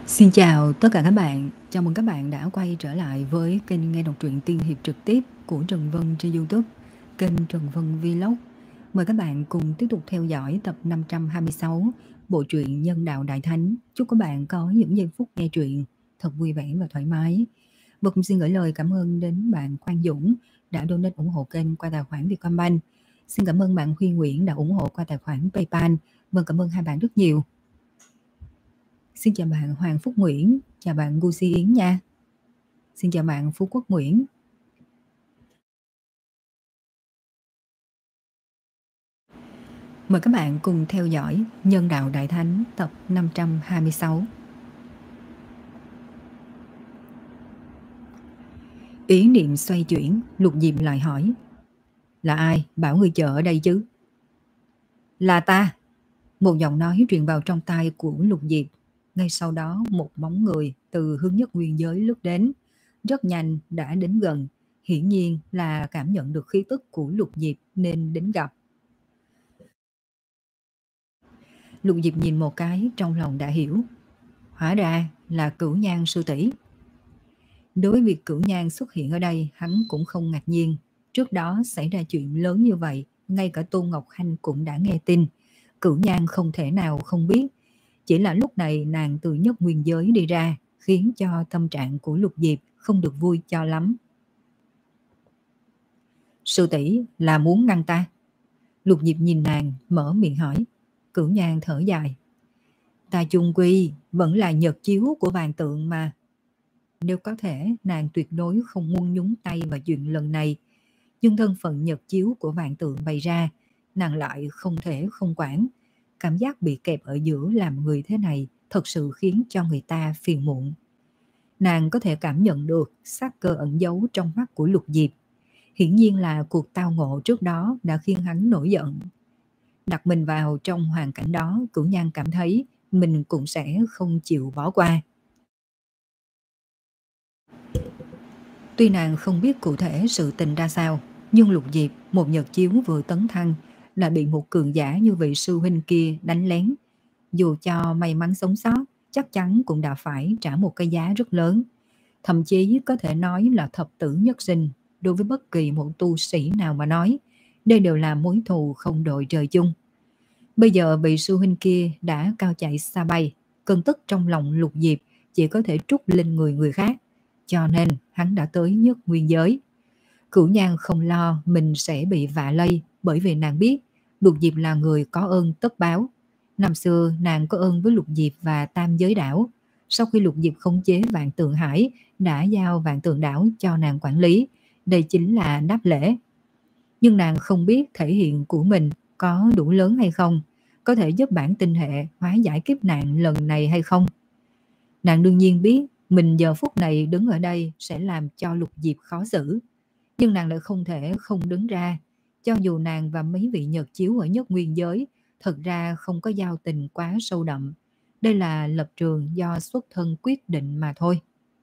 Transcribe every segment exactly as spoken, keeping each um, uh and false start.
Xin chào tất cả các bạn, chào mừng các bạn đã quay trở lại với kênh nghe đọc truyện tiên hiệp trực tiếp của Trần Vân trên YouTube, kênh Trần Vân Vlog. Mời các bạn cùng tiếp tục theo dõi tập năm trăm hai mươi sáu bộ truyện Nhân Đạo Đại Thánh. Chúc các bạn có những giây phút nghe truyện thật vui vẻ và thoải mái. Và cũng xin gửi lời cảm ơn đến bạn Quang Dũng đã donate ủng hộ kênh qua tài khoản Vietcombank. Xin cảm ơn bạn Huy Nguyễn đã ủng hộ qua tài khoản PayPal. Vâng, cảm ơn hai bạn rất nhiều. Xin chào bạn Hoàng Phúc Nguyễn, chào bạn Gucci Yến nha. Xin chào bạn Phú Quốc Nguyễn. Mời các bạn cùng theo dõi Nhân Đạo Đại Thánh tập năm trăm hai mươi sáu. Ý niệm xoay chuyển, Lục Diệp lại hỏi: Là ai bảo người chờ ở đây chứ? Là ta. Một giọng nói truyền vào trong tai của Lục Diệp. Ngay sau đó một bóng người từ hướng nhất nguyên giới lướt đến, rất nhanh đã đến gần. Hiển nhiên là cảm nhận được khí tức của Lục Diệp nên đến gặp. Lục Diệp nhìn một cái, trong lòng đã hiểu. Hóa ra là Cửu Nhan sư tỷ. Đối với việc Cửu Nhan xuất hiện ở đây, hắn cũng không ngạc nhiên. Trước đó xảy ra chuyện lớn như vậy, ngay cả Tôn Ngọc Hanh cũng đã nghe tin. Cửu Nhan không thể nào không biết. Chỉ là lúc này nàng từ nhất nguyên giới đi ra, khiến cho tâm trạng của Lục Diệp không được vui cho lắm. Sư tỷ là muốn ngăn ta? Lục Diệp nhìn nàng, mở miệng hỏi. Cửu Nhan thở dài. Ta chung quy vẫn là nhật chiếu của vạn tượng mà. Nếu có thể, nàng tuyệt đối không muốn nhúng tay vào chuyện lần này. Nhưng thân phận nhật chiếu của vạn tượng bày ra, nàng lại không thể không quản. Cảm giác bị kẹp ở giữa làm người thế này thật sự khiến cho người ta phiền muộn. Nàng có thể cảm nhận được sát cơ ẩn giấu trong mắt của Lục Diệp. Hiển nhiên là cuộc tao ngộ trước đó đã khiến hắn nổi giận. Đặt mình vào trong hoàn cảnh đó, Cửu Nhan cảm thấy mình cũng sẽ không chịu bỏ qua. Tuy nàng không biết cụ thể sự tình ra sao, nhưng Lục Diệp, một nhật chiếu vừa tấn thăng, đã bị một cường giả như vị sư huynh kia đánh lén. Dù cho may mắn sống sót, chắc chắn cũng đã phải trả một cái giá rất lớn. Thậm chí có thể nói là thập tử nhất sinh. Đối với bất kỳ một tu sĩ nào mà nói, đây đều là mối thù không đội trời chung. Bây giờ bị sư huynh kia đã cao chạy xa bay, cơn tức trong lòng Lục Diệp chỉ có thể trút lên người người khác. Cho nên hắn đã tới nhất nguyên giới. Cửu Nhan không lo mình sẽ bị vạ lây, bởi vì nàng biết Lục Diệp là người có ơn tất báo. Năm xưa nàng có ơn với Lục Diệp và Tam Giới Đảo. Sau khi Lục Diệp khống chế Vạn Tượng Hải, đã giao Vạn Tượng Đảo cho nàng quản lý. Đây chính là đáp lễ. Nhưng nàng không biết thể hiện của mình có đủ lớn hay không, có thể giúp bản tinh hệ hóa giải kiếp nạn lần này hay không. Nàng đương nhiên biết mình giờ phút này đứng ở đây sẽ làm cho Lục Diệp khó xử. Nhưng nàng lại không thể không đứng ra. Cho dù nàng và mấy vị nhật chiếu ở nhất nguyên giới thật ra không có giao tình quá sâu đậm. Đây là lập trường do xuất thân quyết định mà thôi.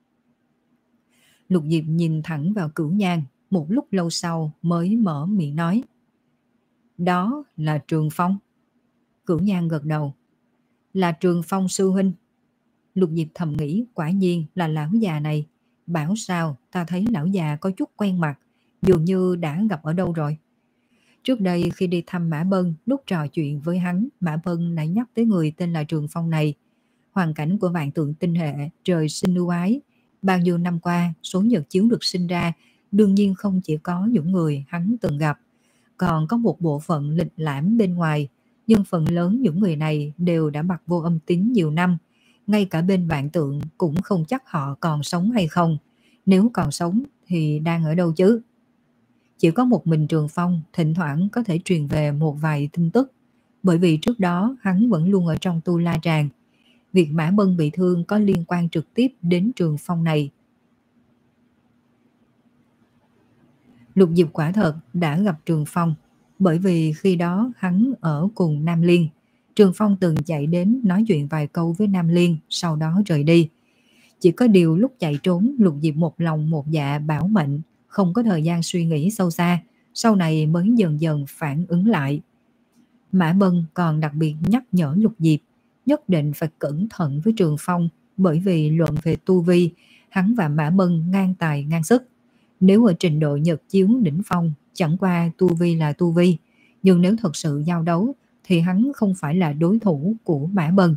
Lục Diệp nhìn thẳng vào Cửu Nhan, một lúc lâu sau mới mở miệng nói. Đó là Trường Phong. Cửu Nhan gật đầu. Là Trường Phong sư huynh. Lục Diệp thầm nghĩ, quả nhiên là lão già này. Bảo sao ta thấy lão già có chút quen mặt, dường như đã gặp ở đâu rồi. Trước đây khi đi thăm Mã Bân, lúc trò chuyện với hắn, Mã Bân đã nhắc tới người tên là Trường Phong này. Hoàn cảnh của vạn tượng tinh hệ, trời sinh ưu ái. Bao nhiêu năm qua, số nhật chiếu được sinh ra, đương nhiên không chỉ có những người hắn từng gặp, còn có một bộ phận lịch lãm bên ngoài. Nhưng phần lớn những người này đều đã bặt vô âm tín nhiều năm. Ngay cả bên vạn tượng cũng không chắc họ còn sống hay không. Nếu còn sống thì đang ở đâu chứ? Chỉ có một mình Trường Phong thỉnh thoảng có thể truyền về một vài tin tức. Bởi vì trước đó hắn vẫn luôn ở trong Tu La Tràng. Việc Mã Bân bị thương có liên quan trực tiếp đến Trường Phong này. Lục Diệp quả thật đã gặp Trường Phong. Bởi vì khi đó hắn ở cùng Nam Liên. Trường Phong từng chạy đến nói chuyện vài câu với Nam Liên, sau đó rời đi. Chỉ có điều lúc chạy trốn, Lục Diệp một lòng một dạ bảo mệnh, không có thời gian suy nghĩ sâu xa, sau này mới dần dần phản ứng lại. Mã Bân còn đặc biệt nhắc nhở Lục Diệp, nhất định phải cẩn thận với Trường Phong, bởi vì luận về tu vi, hắn và Mã Bân ngang tài ngang sức. Nếu ở trình độ nhật chiếu đỉnh phong, chẳng qua tu vi là tu vi, nhưng nếu thật sự giao đấu thì hắn không phải là đối thủ của Mã Bân.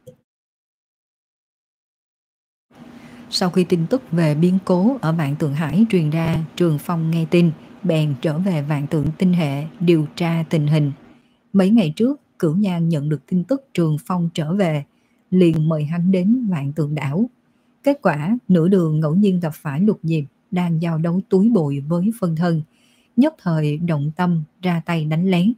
Sau khi tin tức về biến cố ở Vạn Tượng Hải truyền ra, Trường Phong nghe tin, bèn trở về Vạn Tượng Tinh Hệ điều tra tình hình. Mấy ngày trước, Cửu Nhan nhận được tin tức Trường Phong trở về, liền mời hắn đến Vạn Tượng Đảo. Kết quả, nửa đường ngẫu nhiên gặp phải Lục Diệp đang giao đấu túi bụi với phân thân, nhất thời động tâm ra tay đánh lén.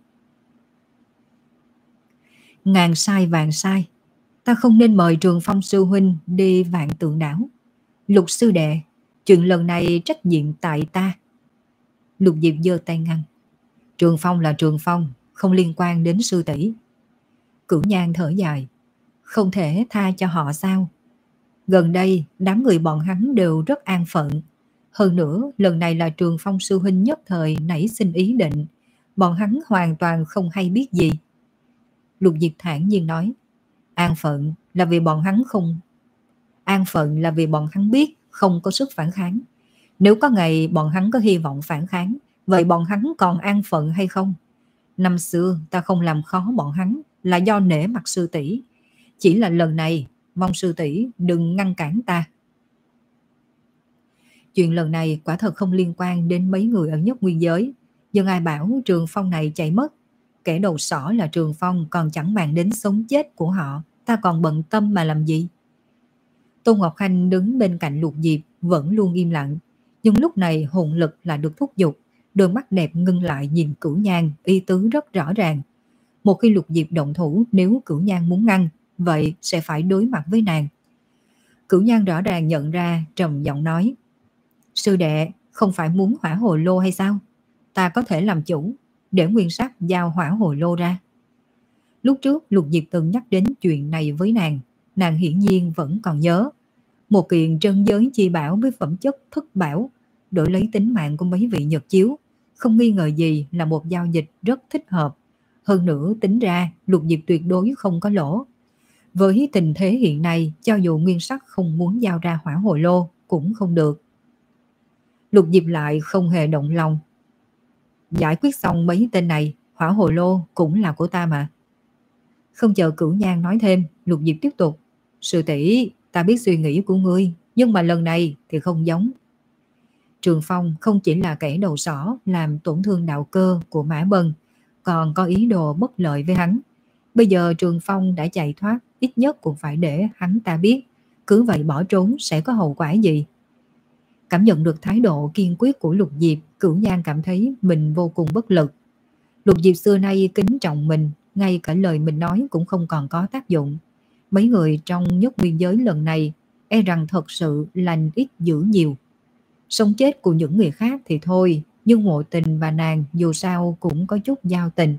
Ngàn sai vàng sai, ta không nên mời Trường Phong sư huynh đi Vạn Tượng Đảo. Lục sư đệ, chuyện lần này trách nhiệm tại ta. Lục Diệp giơ tay ngăn. Trường Phong là Trường Phong, không liên quan đến sư tỷ. Cửu Nhan thở dài. Không thể tha cho họ sao? Gần đây, đám người bọn hắn đều rất an phận. Hơn nữa, lần này là Trường Phong sư huynh nhất thời nảy sinh ý định. Bọn hắn hoàn toàn không hay biết gì. Lục Diệp thản nhiên nói. An phận là vì bọn hắn không... An phận là vì bọn hắn biết không có sức phản kháng. Nếu có ngày bọn hắn có hy vọng phản kháng, vậy bọn hắn còn an phận hay không? Năm xưa ta không làm khó bọn hắn là do nể mặt sư tỷ. Chỉ là lần này, mong sư tỷ đừng ngăn cản ta. Chuyện lần này quả thật không liên quan đến mấy người ở Nhất Nguyên giới. Nhưng ai bảo Trường Phong này chạy mất? Kẻ đầu sỏ là Trường Phong, còn chẳng màng đến sống chết của họ. Ta còn bận tâm mà làm gì? Tôn Ngọc Khanh đứng bên cạnh Lục Diệp vẫn luôn im lặng. Nhưng lúc này hồn lực lại được thúc giục. Đôi mắt đẹp ngưng lại nhìn Cửu Nhan, ý tứ rất rõ ràng. Một khi Lục Diệp động thủ, nếu Cửu Nhan muốn ngăn, vậy sẽ phải đối mặt với nàng. Cửu Nhan rõ ràng nhận ra, trầm giọng nói. Sư đệ, không phải muốn hỏa hồ lô hay sao? Ta có thể làm chủ, để Nguyên Sắc giao hỏa hồ lô ra. Lúc trước Lục Diệp từng nhắc đến chuyện này với nàng, nàng hiển nhiên vẫn còn nhớ. Một kiện trân giới chi bảo với phẩm chất thất bảo, đổi lấy tính mạng của mấy vị Nhật chiếu, không nghi ngờ gì là một giao dịch rất thích hợp. Hơn nữa tính ra Lục Diệp tuyệt đối không có lỗ. Với tình thế hiện nay, cho dù Nguyên Sắc không muốn giao ra hỏa hồ lô cũng không được. Lục Diệp lại không hề động lòng. Giải quyết xong mấy tên này, hỏa hồ lô cũng là của ta mà. Không chờ Cửu Nhan nói thêm, Lục Diệp tiếp tục. Sư tỷ, ta biết suy nghĩ của ngươi, nhưng mà lần này thì không giống. Trường Phong không chỉ là kẻ đầu sỏ làm tổn thương đạo cơ của Mã Bân, còn có ý đồ bất lợi với hắn. Bây giờ Trường Phong đã chạy thoát, ít nhất cũng phải để hắn ta biết, cứ vậy bỏ trốn sẽ có hậu quả gì. Cảm nhận được thái độ kiên quyết của Lục Diệp, Cửu Nhan cảm thấy mình vô cùng bất lực. Lục Diệp xưa nay kính trọng mình, ngay cả lời mình nói cũng không còn có tác dụng. Mấy người trong Nhất Nguyên giới lần này e rằng thật sự lành ít dữ nhiều. Sống chết của những người khác thì thôi, nhưng Mộ Tình và nàng dù sao cũng có chút giao tình.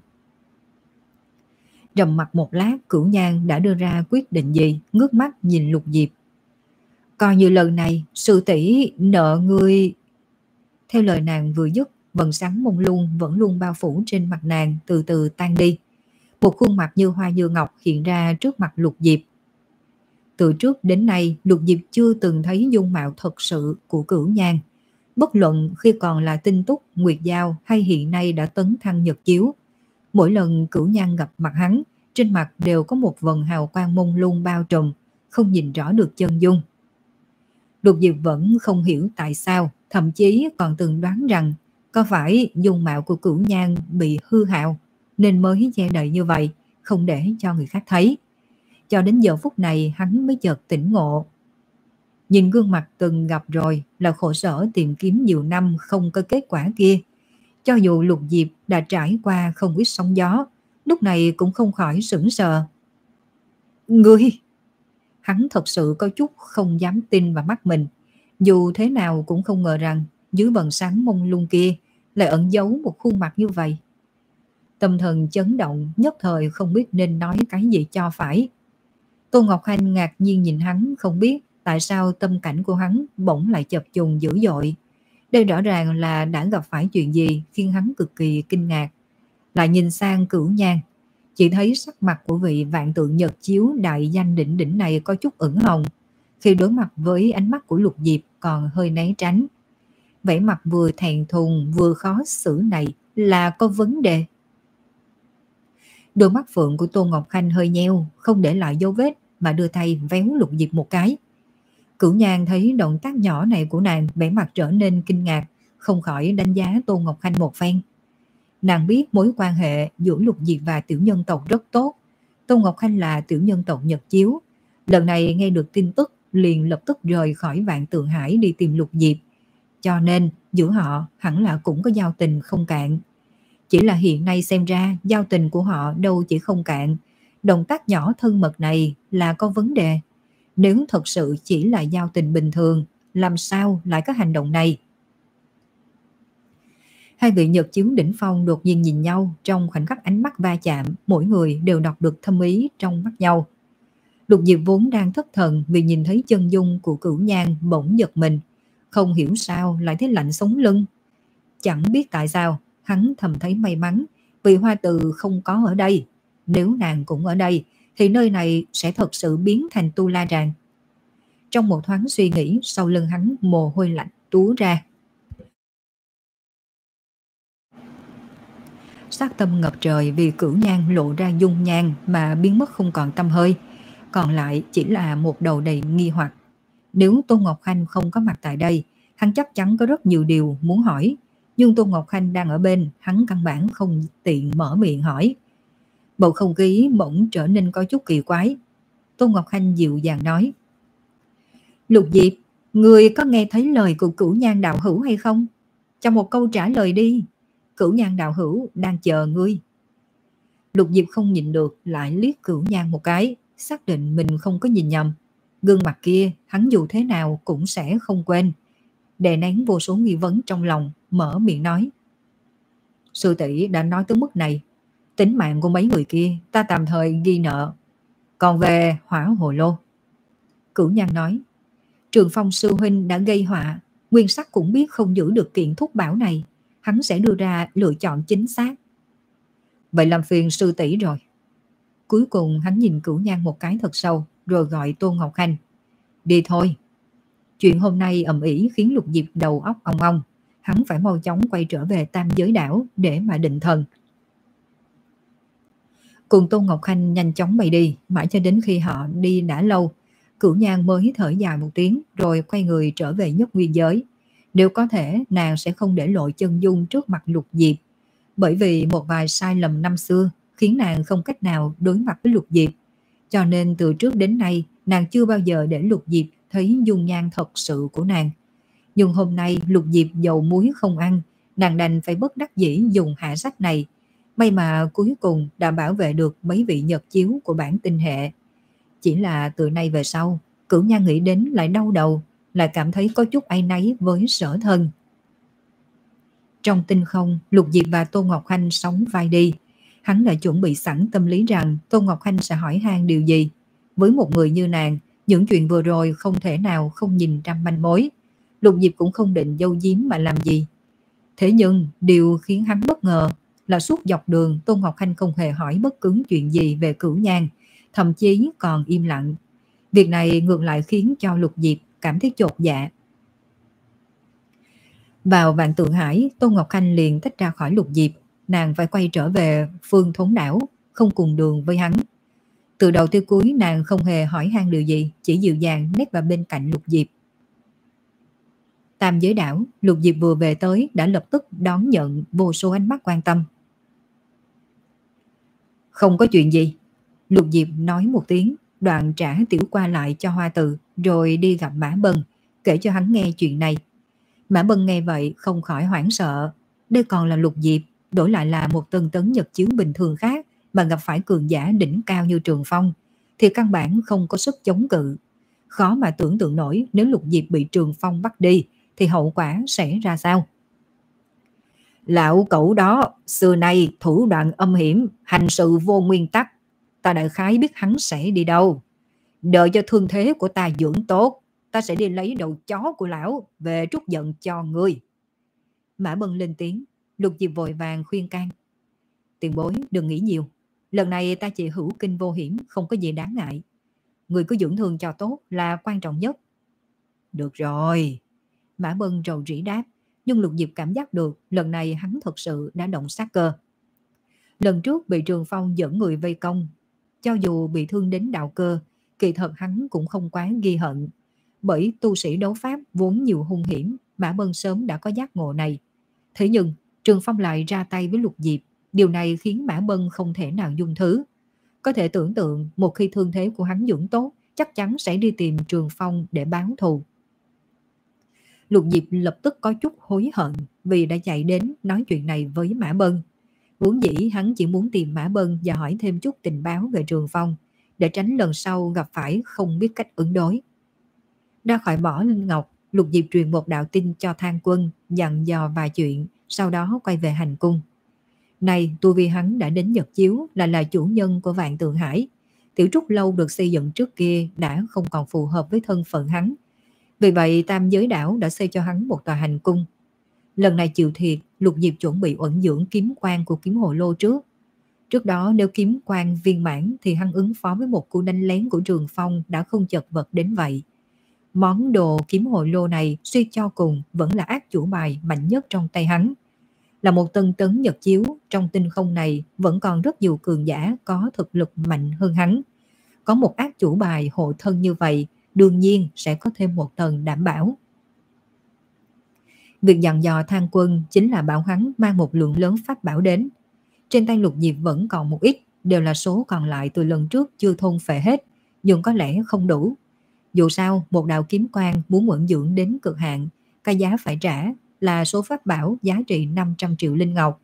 Trầm mặt một lát, Cửu Nhan đã đưa ra quyết định gì, ngước mắt nhìn Lục Diệp. Coi như lần này sư tỷ nợ ngươi. Theo lời nàng vừa dứt, vầng sáng mông lung vẫn luôn bao phủ trên mặt nàng từ từ tan đi. Một khuôn mặt như hoa như ngọc hiện ra trước mặt Lục Diệp. Từ trước đến nay, Lục Diệp chưa từng thấy dung mạo thật sự của Cửu Nhan. Bất luận khi còn là Tinh Túc, Nguyệt Giao hay hiện nay đã tấn thăng Nhật chiếu, mỗi lần Cửu Nhan gặp mặt hắn, trên mặt đều có một vầng hào quang mông lung bao trùm, không nhìn rõ được chân dung. Lục Diệp vẫn không hiểu tại sao, thậm chí còn từng đoán rằng có phải dung mạo của Cửu Nhan bị hư hao nên mới che đậy như vậy, không để cho người khác thấy. Cho đến giờ phút này hắn mới chợt tỉnh ngộ. Nhìn gương mặt từng gặp rồi là khổ sở tìm kiếm nhiều năm không có kết quả kia. Cho dù Lục Diệp đã trải qua không ít sóng gió, lúc này cũng không khỏi sững sờ. Ngươi! Hắn thật sự có chút không dám tin vào mắt mình. Dù thế nào cũng không ngờ rằng dưới vầng sáng mông lung kia lại ẩn giấu một khuôn mặt như vậy. Tâm thần chấn động, nhất thời không biết nên nói cái gì cho phải. Tôn Ngọc Khanh ngạc nhiên nhìn hắn, không biết tại sao tâm cảnh của hắn bỗng lại chập trùng dữ dội. Đây rõ ràng là đã gặp phải chuyện gì khiến hắn cực kỳ kinh ngạc. Lại nhìn sang Cửu Nhan, chỉ thấy sắc mặt của vị vạn tượng Nhật chiếu đại danh đỉnh đỉnh này có chút ửng hồng. Khi đối mặt với ánh mắt của Lục Diệp còn hơi né tránh. Vẻ mặt vừa thẹn thùng vừa khó xử này là có vấn đề. Đôi mắt phượng của Tô Ngọc Khanh hơi nheo, không để lại dấu vết mà đưa tay véo Lục Diệp một cái. Cửu Nhan thấy động tác nhỏ này của nàng, vẻ mặt trở nên kinh ngạc, không khỏi đánh giá Tô Ngọc Khanh một phen. Nàng biết mối quan hệ giữa Lục Diệp và tiểu nhân tộc rất tốt. Tô Ngọc Khanh là tiểu nhân tộc Nhật Chiếu. Lần này nghe được tin tức liền lập tức rời khỏi Vạn Tượng Hải đi tìm Lục Diệp. Cho nên giữa họ hẳn là cũng có giao tình không cạn. Chỉ là hiện nay xem ra giao tình của họ đâu chỉ không cạn. Động tác nhỏ thân mật này là có vấn đề. Nếu thật sự chỉ là giao tình bình thường, làm sao lại có hành động này? Hai vị Nhật Chiếu đỉnh phong đột nhiên nhìn nhau, trong khoảnh khắc ánh mắt va chạm, mỗi người đều đọc được thâm ý trong mắt nhau. Lục Diệp vốn đang thất thần vì nhìn thấy chân dung của Cửu Nhan bỗng giật mình, không hiểu sao lại thấy lạnh sống lưng. Chẳng biết tại sao, hắn thầm thấy may mắn vì Hoa Từ không có ở đây. Nếu nàng cũng ở đây thì nơi này sẽ thật sự biến thành tu la tràng. Trong một thoáng suy nghĩ, sau lưng hắn mồ hôi lạnh túa ra. Sát tâm ngập trời vì Cửu Nhan lộ ra dung nhan mà biến mất không còn tăm hơi. Còn lại chỉ là một đầu đầy nghi hoặc. Nếu Tô Ngọc Khanh không có mặt tại đây, hắn chắc chắn có rất nhiều điều muốn hỏi. Nhưng Tô Ngọc Khanh đang ở bên, hắn căn bản không tiện mở miệng hỏi. Bầu không khí bỗng trở nên có chút kỳ quái. Tô Ngọc Khanh dịu dàng nói: Lục Diệp, người có nghe thấy lời của Cửu Nhan đạo hữu hay không? Cho một câu trả lời đi. Cửu Nhan đạo hữu đang chờ ngươi. Lục Diệp không nhìn được, lại liếc Cửu Nhan một cái, xác định mình không có nhìn nhầm. Gương mặt kia hắn dù thế nào cũng sẽ không quên. Đè nén vô số nghi vấn trong lòng, mở miệng nói: Sư tỷ đã nói tới mức này, tính mạng của mấy người kia ta tạm thời ghi nợ. Còn về hỏa hồ lô, Cửu Nhan nói: Trường Phong sư huynh đã gây họa, Nguyên Sắc cũng biết không giữ được kiện thúc bảo này, hắn sẽ đưa ra lựa chọn chính xác. Vậy làm phiền sư tỷ rồi. Cuối cùng hắn nhìn Cửu Nhan một cái thật sâu, rồi gọi Tô Ngọc Khanh: Đi thôi. Chuyện hôm nay ầm ĩ khiến Lục Diệp đầu óc ong ong, hắn phải mau chóng quay trở về Tam Giới đảo để mà định thần. Cùng Tô Ngọc Khanh nhanh chóng bay đi, mãi cho đến khi họ đi đã lâu, Cửu Nhan mới thở dài một tiếng rồi quay người trở về Nhất Nguyên giới. Nếu có thể, nàng sẽ không để lộ chân dung trước mặt Lục Diệp, bởi vì một vài sai lầm năm xưa khiến nàng không cách nào đối mặt với Lục Diệp. Cho nên từ trước đến nay, nàng chưa bao giờ để Lục Diệp thấy dung nhan thật sự của nàng. Nhưng hôm nay Lục Diệp dầu muối không ăn, nàng đành phải bất đắc dĩ dùng hạ sách này. May mà cuối cùng đã bảo vệ được mấy vị Nhật Chiếu của bản tinh hệ. Chỉ là từ nay về sau, Cửu Nhan nghĩ đến lại đau đầu, lại cảm thấy có chút áy náy với Sở Thân. Trong tinh không, Lục Diệp và Tô Ngọc Khanh sóng vai đi. Hắn đã chuẩn bị sẵn tâm lý rằng Tô Ngọc Khanh sẽ hỏi han điều gì. Với một người như nàng, những chuyện vừa rồi không thể nào không nhìn ra manh mối. Lục Diệp cũng không định giấu giếm mà làm gì. Thế nhưng điều khiến hắn bất ngờ là suốt dọc đường Tô Ngọc Khanh không hề hỏi bất cứ chuyện gì về Cửu Nhan, thậm chí còn im lặng. Việc này ngược lại khiến cho Lục Diệp cảm thấy chột dạ. Vào Vạn Tượng Hải, Tô Ngọc Khanh liền tách ra khỏi Lục Diệp. Nàng phải quay trở về Phương Thốn Đảo, không cùng đường với hắn. Từ đầu tới cuối nàng không hề hỏi han điều gì, chỉ dịu dàng nép vào bên cạnh Lục Diệp. Tam Giới đảo, Lục Diệp vừa về tới đã lập tức đón nhận vô số ánh mắt quan tâm. Không có chuyện gì. Lục Diệp nói một tiếng, đoạn trả tiểu qua lại cho Hoa Từ, rồi đi gặp Mã Bân, kể cho hắn nghe chuyện này. Mã Bân nghe vậy không khỏi hoảng sợ. Đây còn là Lục Diệp, đổi lại là một tân tấn Nhật Chiếu bình thường khác mà gặp phải cường giả đỉnh cao như Trường Phong, thì căn bản không có sức chống cự. Khó mà tưởng tượng nổi nếu Lục Diệp bị Trường Phong bắt đi thì hậu quả sẽ ra sao. Lão cẩu đó, xưa nay thủ đoạn âm hiểm, hành sự vô nguyên tắc. Ta đại khái biết hắn sẽ đi đâu. Đợi cho thương thế của ta dưỡng tốt, ta sẽ đi lấy đầu chó của lão về trút giận cho ngươi. Mã Bân lên tiếng. Lục Diệp vội vàng khuyên can: Tiền bối đừng nghĩ nhiều, lần này ta chỉ hữu kinh vô hiểm, không có gì đáng ngại. người cứ dưỡng thương cho tốt là quan trọng nhất. Được rồi, Mã Bân rầu rĩ đáp, nhưng Lục Diệp cảm giác được lần này hắn thật sự đã động sát cơ. Lần trước bị Trường Phong dẫn người vây công, cho dù bị thương đến đạo cơ, kỳ thật hắn cũng không quá ghi hận. Bởi tu sĩ đấu pháp vốn nhiều hung hiểm, Mã Bân sớm đã có giác ngộ này. Thế nhưng Trường Phong lại ra tay với Lục Diệp, điều này khiến Mã Bân không thể nào dung thứ. Có thể tưởng tượng một khi thương thế của hắn dưỡng tốt, chắc chắn sẽ đi tìm Trường Phong để báo thù. Lục Diệp lập tức có chút hối hận vì đã chạy đến nói chuyện này với Mã Bân. Vốn dĩ hắn chỉ muốn tìm Mã Bân và hỏi thêm chút tình báo về Trường Phong, để tránh lần sau gặp phải không biết cách ứng đối. Ra khỏi mỏ Linh Ngọc, Lục Diệp truyền một đạo tin cho Thang Quân, dặn dò vài chuyện, sau đó quay về hành cung. Này, tu vi hắn đã đến Nhật Chiếu, là là chủ nhân của Vạn Tượng Hải. Tiểu Trúc Lâu được xây dựng trước kia đã không còn phù hợp với thân phận hắn. Vì vậy Tam Giới Đảo đã xây cho hắn một tòa hành cung. Lần này chịu thiệt, Lục Diệp chuẩn bị ẩn dưỡng kiếm quan của kiếm hồ lô trước. Trước đó nếu kiếm quan viên mãn thì hắn ứng phó với một cú đánh lén của Trường Phong đã không chật vật đến vậy. Món đồ kiếm hồ lô này suy cho cùng vẫn là ác chủ bài mạnh nhất trong tay hắn. Là một tân tấn Nhật Chiếu, trong tinh không này vẫn còn rất nhiều cường giả có thực lực mạnh hơn hắn. Có một ác chủ bài hộ thân như vậy, đương nhiên sẽ có thêm một tầng đảm bảo. Việc dặn dò Thang Quân chính là bảo hắn mang một lượng lớn pháp bảo đến. Trên tay Lục Diệp vẫn còn một ít, đều là số còn lại từ lần trước chưa thôn phệ hết, nhưng có lẽ không đủ. Dù sao, một đạo kiếm quang muốn ẩn dưỡng đến cực hạn, cái giá phải trả là số pháp bảo giá trị năm trăm triệu linh ngọc.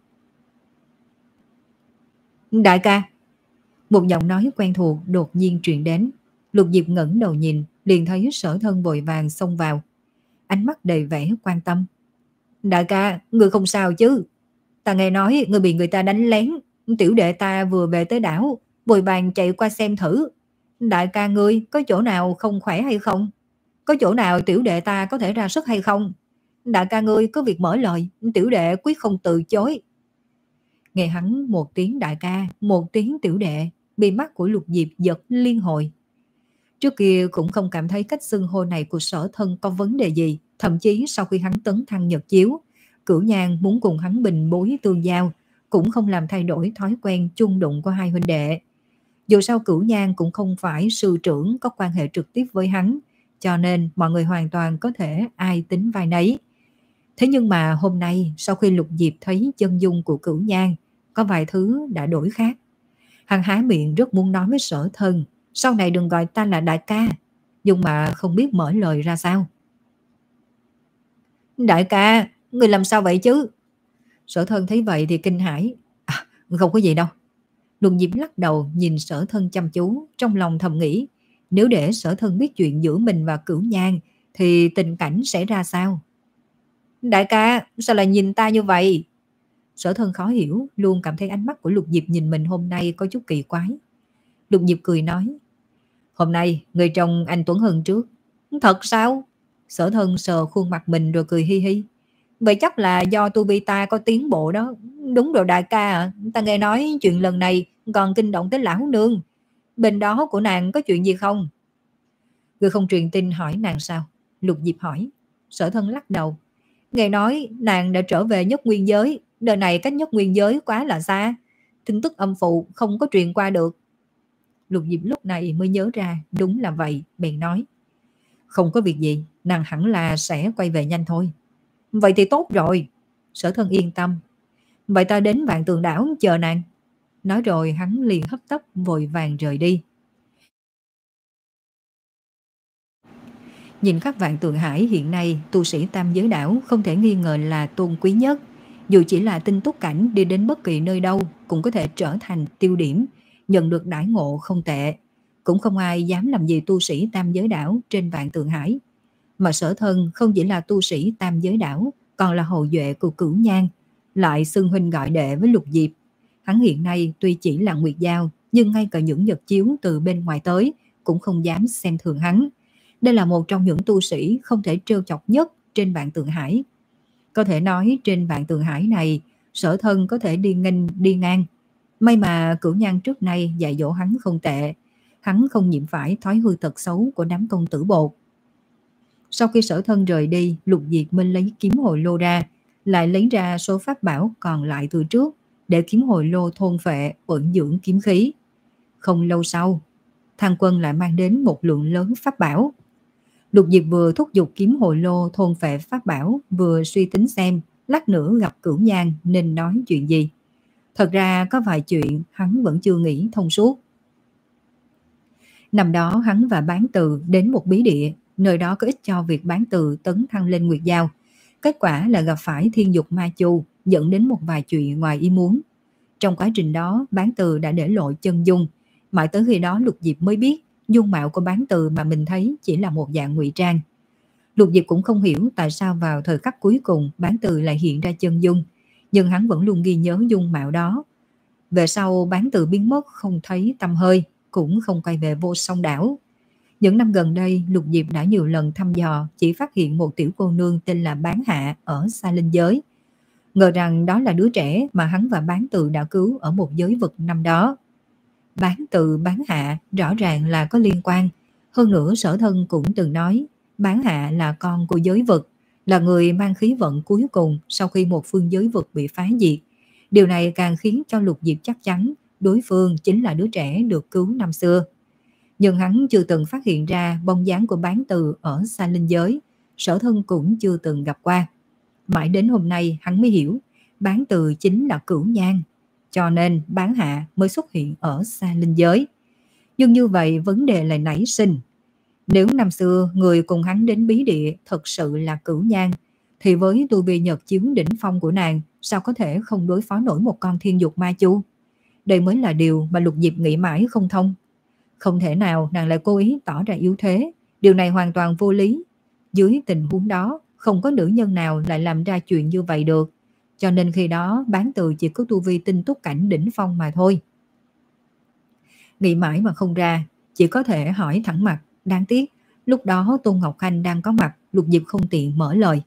Đại ca! Một giọng nói quen thuộc đột nhiên truyền đến. Lục Diệp ngẩng đầu nhìn, liền thấy Sở Thân vội vàng xông vào. Ánh mắt đầy vẻ quan tâm. Đại ca, người không sao chứ? Ta nghe nói người bị người ta đánh lén. Tiểu đệ ta vừa về tới đảo, vội vàng chạy qua xem thử. Đại ca ngươi có chỗ nào không khỏe hay không? Có chỗ nào tiểu đệ ta có thể ra sức hay không? Đại ca ngươi có việc mở lời, tiểu đệ quyết không từ chối. Nghe hắn một tiếng đại ca, một tiếng tiểu đệ, bị mắt của Lục Diệp giật liên hồi. Trước kia cũng không cảm thấy cách xưng hô này của Sở Thân có vấn đề gì. Thậm chí sau khi hắn tấn thăng Nhật Chiếu, Cửu Nhan muốn cùng hắn bình bối tương giao, cũng không làm thay đổi thói quen chung đụng của hai huynh đệ. Dù sao Cửu Nhan cũng không phải sư trưởng có quan hệ trực tiếp với hắn, cho nên mọi người hoàn toàn có thể ai tính vai nấy. Thế nhưng mà hôm nay sau khi Lục Diệp thấy chân dung của Cửu Nhan, có vài thứ đã đổi khác. Hắn há miệng rất muốn nói với Sở Thân, sau này đừng gọi ta là đại ca, nhưng mà không biết mở lời ra sao. Đại ca, người làm sao vậy chứ? Sở Thân thấy vậy thì kinh hãi. À, không có gì đâu. Lục Diệp lắc đầu nhìn Sở Thân chăm chú, trong lòng thầm nghĩ, nếu để Sở Thân biết chuyện giữa mình và Cửu Nhan thì tình cảnh sẽ ra sao? Đại ca, sao lại nhìn ta như vậy? Sở Thân khó hiểu, luôn cảm thấy ánh mắt của Lục Diệp nhìn mình hôm nay có chút kỳ quái. Lục Diệp cười nói, hôm nay người trông anh tuấn hơn trước. Thật sao? Sở Thân sờ khuôn mặt mình rồi cười hi hi. Vậy chắc là do tu vi ta có tiến bộ đó. Đúng rồi đại ca à, ta nghe nói chuyện lần này còn kinh động tới lão nương. Bên đó của nàng có chuyện gì không? Người không truyền tin hỏi nàng sao? Lục Diệp hỏi. Sở Thân lắc đầu. Nghe nói nàng đã trở về Nhất Nguyên Giới. Đời này cách Nhất Nguyên Giới quá là xa. Tin tức âm phụ không có truyền qua được. Lục Diệp lúc này mới nhớ ra đúng là vậy, bèn nói. Không có việc gì, nàng hẳn là sẽ quay về nhanh thôi. Vậy thì tốt rồi. Sở Thân yên tâm. Vậy ta đến Vạn Tường Đảo chờ nàng. Nói rồi hắn liền hấp tấp vội vàng rời đi. Nhìn khắp Vạn Tường Hải hiện nay, tu sĩ Tam Giới Đảo không thể nghi ngờ là tôn quý nhất. Dù chỉ là tinh túc cảnh đi đến bất kỳ nơi đâu cũng có thể trở thành tiêu điểm, nhận được đãi ngộ không tệ. Cũng không ai dám làm gì tu sĩ Tam Giới Đảo trên Vạn Tường Hải. Mà Sở Thân không chỉ là tu sĩ Tam Giới Đảo, còn là hậu duệ của Cửu Nhan, lại xưng huynh gọi đệ với Lục Diệp. Hắn hiện nay tuy chỉ là Nguyệt Giao, nhưng ngay cả những Nhật Chiếu từ bên ngoài tới cũng không dám xem thường hắn. Đây là một trong những tu sĩ không thể trêu chọc nhất trên Vạn Tường Hải. Có thể nói trên Vạn Tường Hải này, Sở Thân có thể đi nghênh đi ngang. May mà Cửu Nhan trước nay dạy dỗ hắn không tệ. hắn không nhiễm phải thói hư tật xấu của đám công tử bột. Sau khi Sở Thân rời đi, Lục Diệp mới lấy kiếm hồi lô ra, lại lấy ra số pháp bảo còn lại từ trước để kiếm hồi lô thôn phệ ẩn dưỡng kiếm khí. Không lâu sau, Thang Quân lại mang đến một lượng lớn pháp bảo. Lục Diệp vừa thúc giục kiếm hồi lô thôn phệ pháp bảo, vừa suy tính xem lát nữa gặp Cửu Nhan nên nói chuyện gì. Thật ra có vài chuyện hắn vẫn chưa nghĩ thông suốt. Năm đó hắn và Bán Từ đến một bí địa, nơi đó có ích cho việc Bán Từ tấn thăng lên Nguyệt Giao. Kết quả là gặp phải Thiên Dục Ma Chu, dẫn đến một vài chuyện ngoài ý muốn. Trong quá trình đó, Bán Từ đã để lộ chân dung. Mãi tới khi đó Lục Diệp mới biết dung mạo của Bán Từ mà mình thấy chỉ là một dạng ngụy trang. Lục Diệp cũng không hiểu tại sao vào thời khắc cuối cùng Bán Từ lại hiện ra chân dung, nhưng hắn vẫn luôn ghi nhớ dung mạo đó. Về sau Bán Từ biến mất không thấy tăm hơi, cũng không quay về Vô Song đảo. Những năm gần đây, Lục Diệp đã nhiều lần thăm dò, chỉ phát hiện một tiểu cô nương tên là Bán Hạ ở xa linh giới. Ngờ rằng đó là đứa trẻ mà hắn và Bán Từ đã cứu ở một giới vực năm đó. Bán Từ Bán Hạ rõ ràng là có liên quan. Hơn nữa Sở Thân cũng từng nói Bán Hạ là con của giới vực, là người mang khí vận cuối cùng sau khi một phương giới vực bị phá diệt. Điều này càng khiến cho Lục Diệp chắc chắn đối phương chính là đứa trẻ được cứu năm xưa. Nhưng hắn chưa từng phát hiện ra bóng dáng của Bán Từ ở xa linh giới, Sở Thân cũng chưa từng gặp qua. Mãi đến hôm nay hắn mới hiểu Bán Từ chính là Cửu Nhan, cho nên Bán Hạ mới xuất hiện ở xa linh giới. Nhưng như vậy vấn đề lại nảy sinh. Nếu năm xưa người cùng hắn đến bí địa thật sự là Cửu Nhan, thì với tu vi nhật chiếu đỉnh phong của nàng, sao có thể không đối phó nổi một con Thiên Dục Ma Chu? Đây mới là điều mà Lục Diệp nghĩ mãi không thông. Không thể nào nàng lại cố ý tỏ ra yếu thế, điều này hoàn toàn vô lý. Dưới tình huống đó, không có nữ nhân nào lại làm ra chuyện như vậy được. Cho nên khi đó Bán Từ chỉ có tu vi tinh túc cảnh đỉnh phong mà thôi. Nghĩ mãi mà không ra, chỉ có thể hỏi thẳng mặt. Đáng tiếc, lúc đó Tôn Ngọc Khanh đang có mặt, Lục Diệp không tiện mở lời.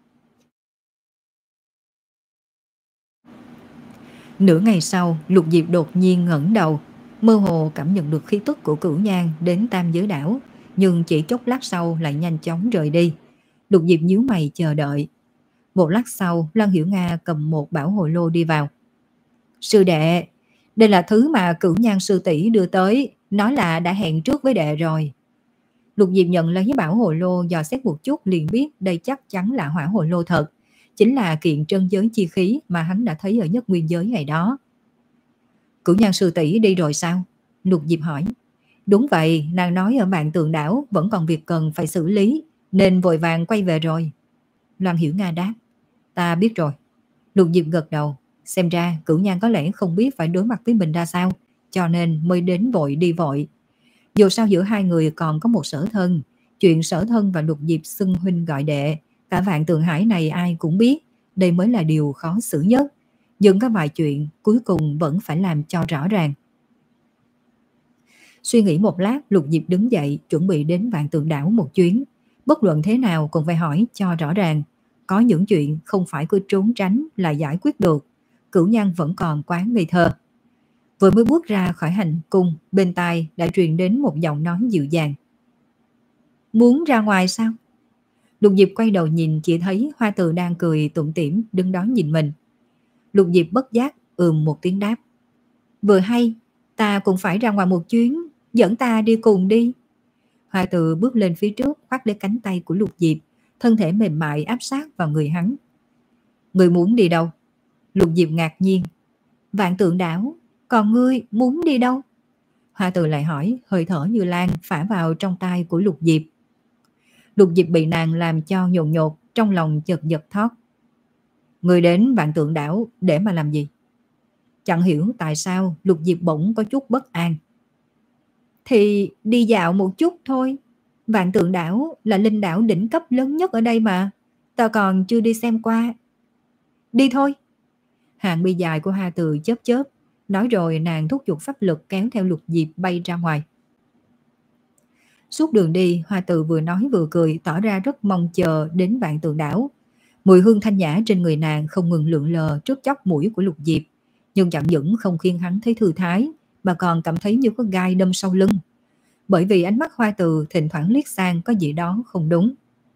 Nửa ngày sau, Lục Diệp đột nhiên ngẩng đầu, mơ hồ cảm nhận được khí tức của Cửu Nhan đến Tam Giới đảo, nhưng chỉ chốc lát sau lại nhanh chóng rời đi. Lục Diệp nhíu mày chờ đợi. Một lát sau, Lăng Hiểu Nga cầm một bảo hồ lô đi vào. Sư đệ, đây là thứ mà Cửu Nhan sư tỷ đưa tới, nói là đã hẹn trước với đệ rồi. Lục Diệp nhận lấy bảo hồ lô, dò xét một chút liền biết đây chắc chắn là hỏa hồ lô thật, chính là kiện trân giới chi khí mà hắn đã thấy ở Nhất Nguyên giới ngày đó. Cửu Nhan sư tỷ đi rồi sao? Lục Diệp hỏi. Đúng vậy, nàng nói ở Vạn Tượng đảo vẫn còn việc cần phải xử lý, nên vội vàng quay về rồi. Loan Hiểu Nga đáp. Ta biết rồi. Lục Diệp gật đầu. Xem ra Cửu Nhan có lẽ không biết phải đối mặt với mình ra sao, cho nên mới đến vội đi vội. Dù sao giữa hai người còn có một Sở Thân, chuyện Sở Thân và Lục Diệp xưng huynh gọi đệ, cả Vạn Tượng Hải này ai cũng biết, đây mới là điều khó xử nhất. Nhưng có vài chuyện cuối cùng vẫn phải làm cho rõ ràng. Suy nghĩ một lát, Lục Diệp đứng dậy chuẩn bị đến Vạn Tượng đảo một chuyến. Bất luận thế nào cũng phải hỏi cho rõ ràng. Có những chuyện không phải cứ trốn tránh là giải quyết được. Cửu Nhan vẫn còn quá ngây thơ. Vừa mới bước ra khỏi hành cung, bên tai đã truyền đến một giọng nói dịu dàng. Muốn ra ngoài sao? Lục Diệp quay đầu nhìn, chỉ thấy Hoa Từ đang cười tủm tỉm đứng đó nhìn mình. Lục Diệp bất giác ừm một tiếng đáp. Vừa hay, ta cũng phải ra ngoài một chuyến, dẫn ta đi cùng đi. Hoa Từ bước lên phía trước, khoác lấy cánh tay của Lục Diệp, thân thể mềm mại áp sát vào người hắn. Người muốn đi đâu? Lục Diệp ngạc nhiên. Vạn Tượng đảo, còn ngươi muốn đi đâu? Hoa Từ lại hỏi, hơi thở như lan phả vào trong tai của Lục Diệp. Lục Diệp bị nàng làm cho nhột nhột, trong lòng chợt giật thót. Người đến Vạn Tượng đảo để mà làm gì? Chẳng hiểu tại sao Lục Diệp bỗng có chút bất an. Thì đi dạo một chút thôi. Vạn Tượng đảo là linh đảo đỉnh cấp lớn nhất ở đây mà, ta còn chưa đi xem qua. Đi thôi. Hàng mi dài của Hoa Từ chớp chớp, nói rồi nàng thúc giục pháp lực kéo theo Lục Diệp bay ra ngoài. Suốt đường đi, Hoa Từ vừa nói vừa cười, tỏ ra rất mong chờ đến Vạn Tượng đảo. Mùi hương thanh nhã trên người nàng không ngừng lượn lờ trước chóp mũi của Lục Diệp, nhưng chẳng những không khiến hắn thấy thư thái, mà còn cảm thấy như có gai đâm sau lưng. bởi vì ánh mắt Hoa Từ thỉnh thoảng liếc sang có gì đó không đúng.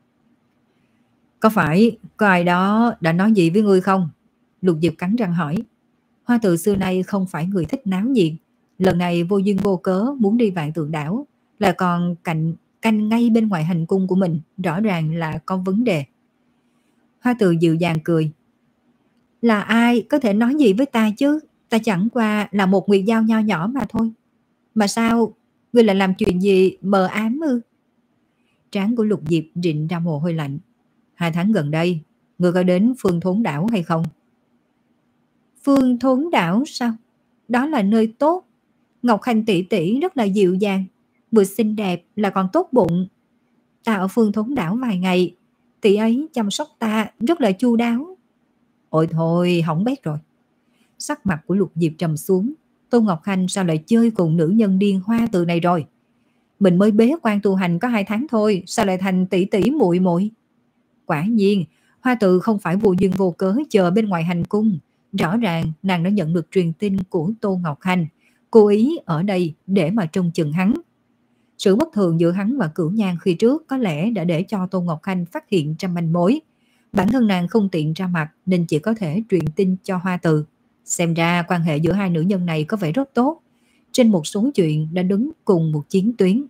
Có phải có ai đó đã nói gì với ngươi không? Lục Diệp cắn răng hỏi. Hoa Từ xưa nay không phải người thích náo nhiệt, lần này vô duyên vô cớ muốn đi Vạn Tượng Đảo, lại còn cạnh canh ngay bên ngoài hành cung của mình, rõ ràng là có vấn đề. Hoa Từ dịu dàng cười. Là ai có thể nói gì với ta chứ? Ta chẳng qua là một nguyệt dao nho nhỏ mà thôi. Mà sao ngươi lại làm chuyện gì mờ ám ư? Trán của Lục Diệp rịn ra mồ hôi lạnh. Hai tháng gần đây ngươi có đến Phương Thốn Đảo hay không? Phương Thốn Đảo sao? Đó là nơi tốt. Ngọc Khanh tỷ tỷ rất là dịu dàng, vừa xinh đẹp là còn tốt bụng. Ta ở Phương Thốn Đảo vài ngày, tỷ ấy chăm sóc ta rất là chu đáo. Ôi thôi, hỏng bét rồi. Sắc mặt của Lục Diệp trầm xuống. Tô Ngọc Khanh sao lại chơi cùng nữ nhân điên Hoa Từ này rồi? Mình mới bế quan tu hành có hai tháng thôi, sao lại thành tỷ tỷ muội muội? Quả nhiên, Hoa Từ không phải vô duyên vô cớ chờ bên ngoài hành cung. Rõ ràng nàng đã nhận được truyền tin của Tô Ngọc Khanh, cố ý ở đây để mà trông chừng hắn. Sự bất thường giữa hắn và Cửu Nhan khi trước có lẽ đã để cho Tô Ngọc Khanh phát hiện ra manh mối. Bản thân nàng không tiện ra mặt nên chỉ có thể truyền tin cho Hoa Từ. Xem ra quan hệ giữa hai nữ nhân này có vẻ rất tốt. Trên một số chuyện đã đứng cùng một chiến tuyến.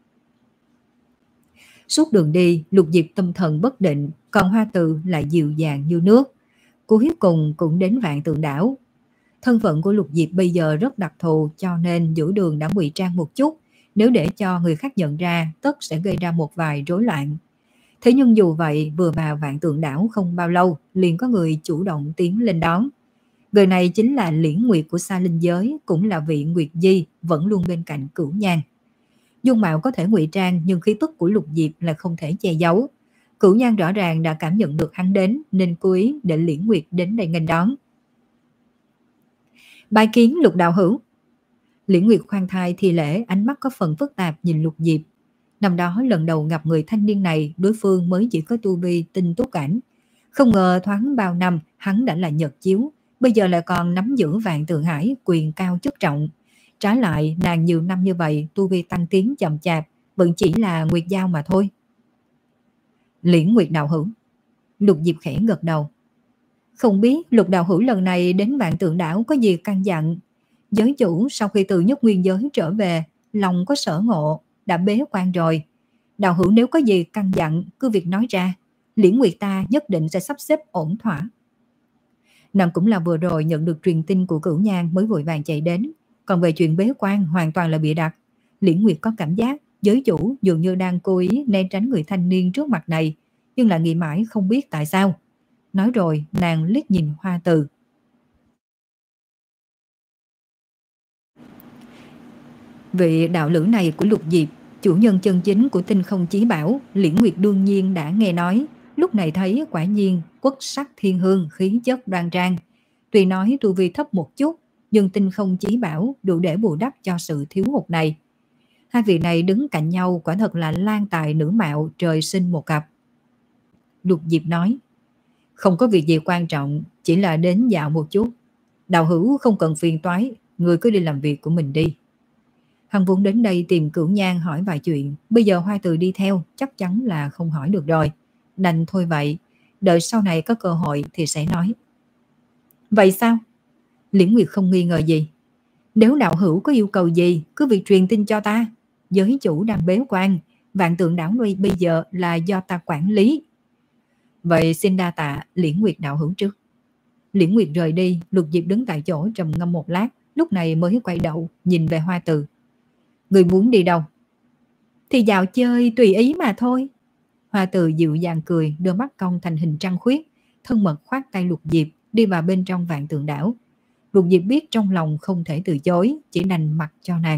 Suốt đường đi, Lục Diệp tâm thần bất định, còn Hoa Từ lại dịu dàng như nước. Cuối cùng cũng đến Vạn Tượng Đảo. Thân phận của Lục Diệp bây giờ rất đặc thù, cho nên giữa đường đã ngụy trang một chút. Nếu để cho người khác nhận ra, tất sẽ gây ra một vài rối loạn. Thế nhưng dù vậy, vừa vào Vạn Tượng Đảo không bao lâu, liền có người chủ động tiến lên đón. Người này chính là Liễn Nguyệt của Sa Linh Giới, cũng là vị Nguyệt Di, vẫn luôn bên cạnh Cửu Nhan. Dung mạo có thể ngụy trang, nhưng khí tức của Lục Diệp là không thể che giấu. Cửu Nhan rõ ràng đã cảm nhận được hắn đến, nên cố ý để Liễn Nguyệt đến đây nghênh đón. Bái kiến Lục đạo hữu. Liễn Nguyệt khoan thai thi lễ, ánh mắt có phần phức tạp nhìn Lục Diệp. Năm đó lần đầu gặp người thanh niên này, đối phương mới chỉ có tu vi tinh túc cảnh. Không ngờ thoáng bao năm hắn đã là Nhật Chiếu, bây giờ lại còn nắm giữ Vạn Tượng Hải, quyền cao chức trọng. Trái lại nàng nhiều năm như vậy, tu vi tăng tiến chậm chạp, vẫn chỉ là Nguyệt Giao mà thôi. Liễn Nguyệt đạo hữu. Lục Diệp khẽ gật đầu. Không biết Lục đạo hữu lần này đến Vạn Tượng Đảo có gì căn dặn? Giới chủ sau khi từ Nhất Nguyên giới trở về, lòng có sở ngộ, đã bế quan rồi. Đạo hữu nếu có gì căn dặn, cứ việc nói ra. Liễn Nguyệt ta nhất định sẽ sắp xếp ổn thỏa. Nàng cũng là vừa rồi nhận được truyền tin của Cửu Nhan mới vội vàng chạy đến. Còn về chuyện bế quan hoàn toàn là bịa đặt. Liễn Nguyệt có cảm giác giới chủ dường như đang cố ý né tránh người thanh niên trước mặt này, nhưng lại nghĩ mãi không biết tại sao. Nói rồi nàng liếc nhìn Hoa Từ. Vị đạo lữ này của Lục Diệp, chủ nhân chân chính của Tinh Không Chí Bảo, Liễn Nguyệt đương nhiên đã nghe nói. Lúc này thấy quả nhiên quốc sắc thiên hương, khí chất đoan trang. Tuy nói tu vi thấp một chút, nhưng Tinh Không Chí Bảo đủ để bù đắp cho sự thiếu hụt này. Hai vị này đứng cạnh nhau quả thật là lang tài nữ mạo, trời sinh một cặp. Lục Diệp nói, không có việc gì quan trọng, chỉ là đến dạo một chút. Đạo hữu không cần phiền toái, người cứ đi làm việc của mình đi. Hắn vốn đến đây tìm Cửu Nhan hỏi vài chuyện, bây giờ Hoa Từ đi theo chắc chắn là không hỏi được rồi. Đành thôi vậy, đợi sau này có cơ hội thì sẽ nói. Vậy sao? Liễn Nguyệt không nghi ngờ gì. Nếu đạo hữu có yêu cầu gì, cứ việc truyền tin cho ta. Giới chủ đang bế quan, Vạn Tượng Đảo nuôi bây giờ là do ta quản lý. Vậy xin đa tạ Liễn Nguyệt đạo hữu trước. Liễn Nguyệt rời đi, Lục Diệp đứng tại chỗ trầm ngâm một lát, lúc này mới quay đầu nhìn về Hoa Từ. Người muốn đi đâu? Thì dạo chơi tùy ý mà thôi. Hoa Từ dịu dàng cười, đôi mắt cong thành hình trăng khuyết, thân mật khoát tay Lục Diệp đi vào bên trong Vạn Tượng Đảo. Lục Diệp biết trong lòng không thể từ chối, chỉ đành mặc cho nàng.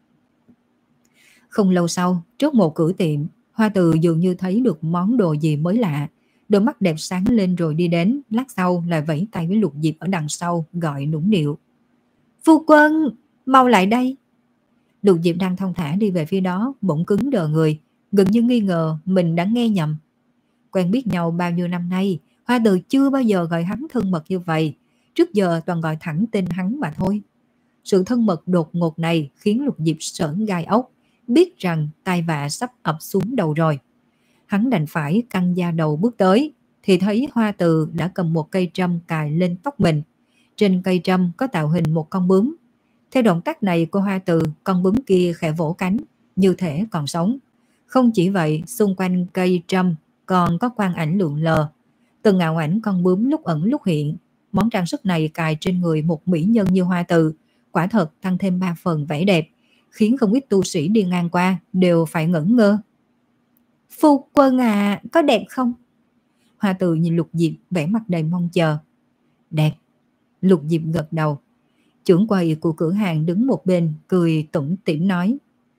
Không lâu sau, trước một cửa tiệm, Hoa Từ dường như thấy được món đồ gì mới lạ, đôi mắt đẹp sáng lên rồi đi đến, lát sau lại vẫy tay với Lục Diệp ở đằng sau, gọi nũng nịu. Phu quân, mau lại đây. Lục Diệp đang thong thả đi về phía đó, bỗng cứng đờ người, gần như nghi ngờ mình đã nghe nhầm. Quen biết nhau bao nhiêu năm nay, Hoa Từ chưa bao giờ gọi hắn thân mật như vậy, trước giờ toàn gọi thẳng tên hắn mà thôi. Sự thân mật đột ngột này khiến Lục Diệp sởn gai ốc, biết rằng tai vạ sắp ập xuống đầu rồi. Hắn đành phải căng da đầu bước tới, thì thấy Hoa Từ đã cầm một cây trâm cài lên tóc mình. Trên cây trâm có tạo hình một con bướm. Theo động tác này của Hoa Từ, con bướm kia khẽ vỗ cánh, như thể còn sống. Không chỉ vậy, xung quanh cây trâm còn có quang ảnh lượn lờ. Từng ảo ảnh con bướm lúc ẩn lúc hiện. Món trang sức này cài trên người một mỹ nhân như Hoa Từ, quả thật tăng thêm ba phần vẻ đẹp, khiến không ít tu sĩ đi ngang qua đều phải ngẩn ngơ. Phu quân à, có đẹp không? Hoa Từ nhìn Lục Diệp vẻ mặt đầy mong chờ. Đẹp. Lục Diệp gật đầu. Trưởng quầy của cửa hàng đứng một bên cười tủm tỉm nói: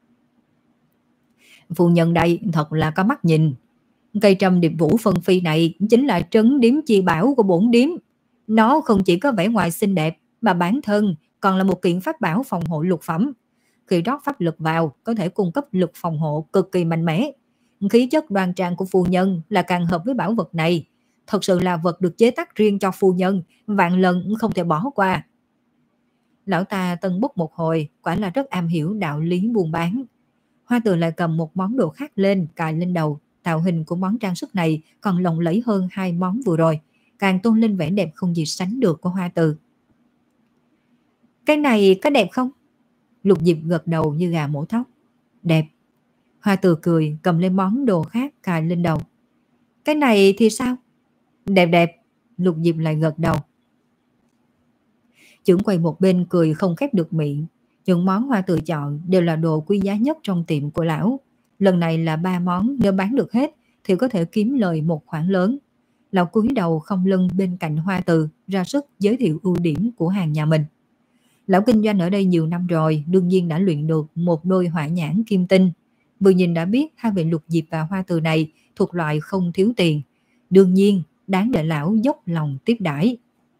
Phu nhân đây thật là có mắt nhìn. Cây trâm điệp vũ phân phi này chính là trấn điếm chi bảo của bổn điếm. Nó không chỉ có vẻ ngoài xinh đẹp mà bản thân còn là một kiện pháp bảo phòng hộ lục phẩm. Khi rót pháp lực vào có thể cung cấp lực phòng hộ cực kỳ mạnh mẽ. Khí chất đoan trang của phu nhân là càng hợp với bảo vật này. Thật sự là vật được chế tác riêng cho phu nhân, vạn lần không thể bỏ qua. Lão ta tân bốc một hồi, quả là rất am hiểu đạo lý buôn bán. Hoa Từ lại cầm một món đồ khác lên, cài lên đầu. Tạo hình của món trang sức này còn lộng lẫy hơn hai món vừa rồi, càng tôn lên vẻ đẹp không gì sánh được của Hoa Từ. Cái này có đẹp không? Lục Diệp gật đầu như gà mổ thóc. Đẹp. Hoa Từ cười, cầm lên món đồ khác cài lên đầu. Cái này thì sao? Đẹp đẹp. Lục Diệp lại gật đầu. Trưởng quầy một bên cười không khép được miệng. Những món Hoa Từ chọn đều là đồ quý giá nhất trong tiệm của lão. Lần này là ba món, nếu bán được hết thì có thể kiếm lời một khoản lớn. Lão cúi đầu không lưng bên cạnh Hoa Từ, ra sức giới thiệu ưu điểm của hàng nhà mình. Lão kinh doanh ở đây nhiều năm rồi, đương nhiên đã luyện được một đôi hỏa nhãn kim tinh. Vừa nhìn đã biết hai vị Lục Diệp và Hoa Từ này thuộc loại không thiếu tiền. Đương nhiên, đáng để lão dốc lòng tiếp đãi.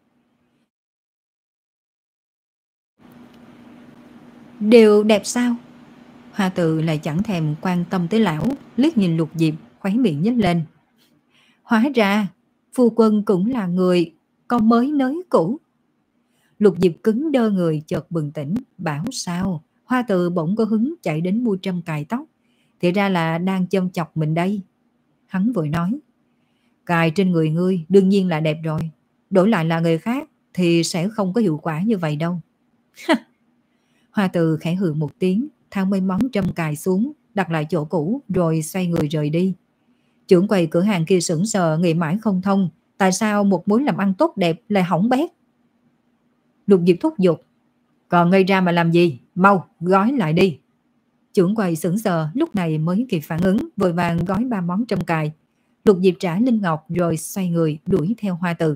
Đều đẹp sao? Hoa Từ lại chẳng thèm quan tâm tới lão, liếc nhìn Lục Diệp, khóe miệng nhếch lên. Hóa ra, phu quân cũng là người con mới nới cũ. Lục Diệp cứng đơ người chợt bừng tỉnh, bảo sao? Hoa Từ bỗng có hứng chạy đến mua trâm cài tóc, thì ra là đang châm chọc mình đây. Hắn vội nói, cài trên người ngươi đương nhiên là đẹp rồi, đổi lại là người khác thì sẽ không có hiệu quả như vậy đâu. Hoa Từ khẽ hừ một tiếng, thao mấy món trâm cài xuống, đặt lại chỗ cũ rồi xoay người rời đi. Trưởng quầy cửa hàng kia sững sờ nghĩ mãi không thông, tại sao một mối làm ăn tốt đẹp lại hỏng bét. Lục Diệp thúc giục, còn ngây ra mà làm gì, mau gói lại đi. Trưởng quầy sững sờ lúc này mới kịp phản ứng, vội vàng gói ba món trâm cài. Lục Diệp trả linh ngọc rồi xoay người đuổi theo Hoa Từ.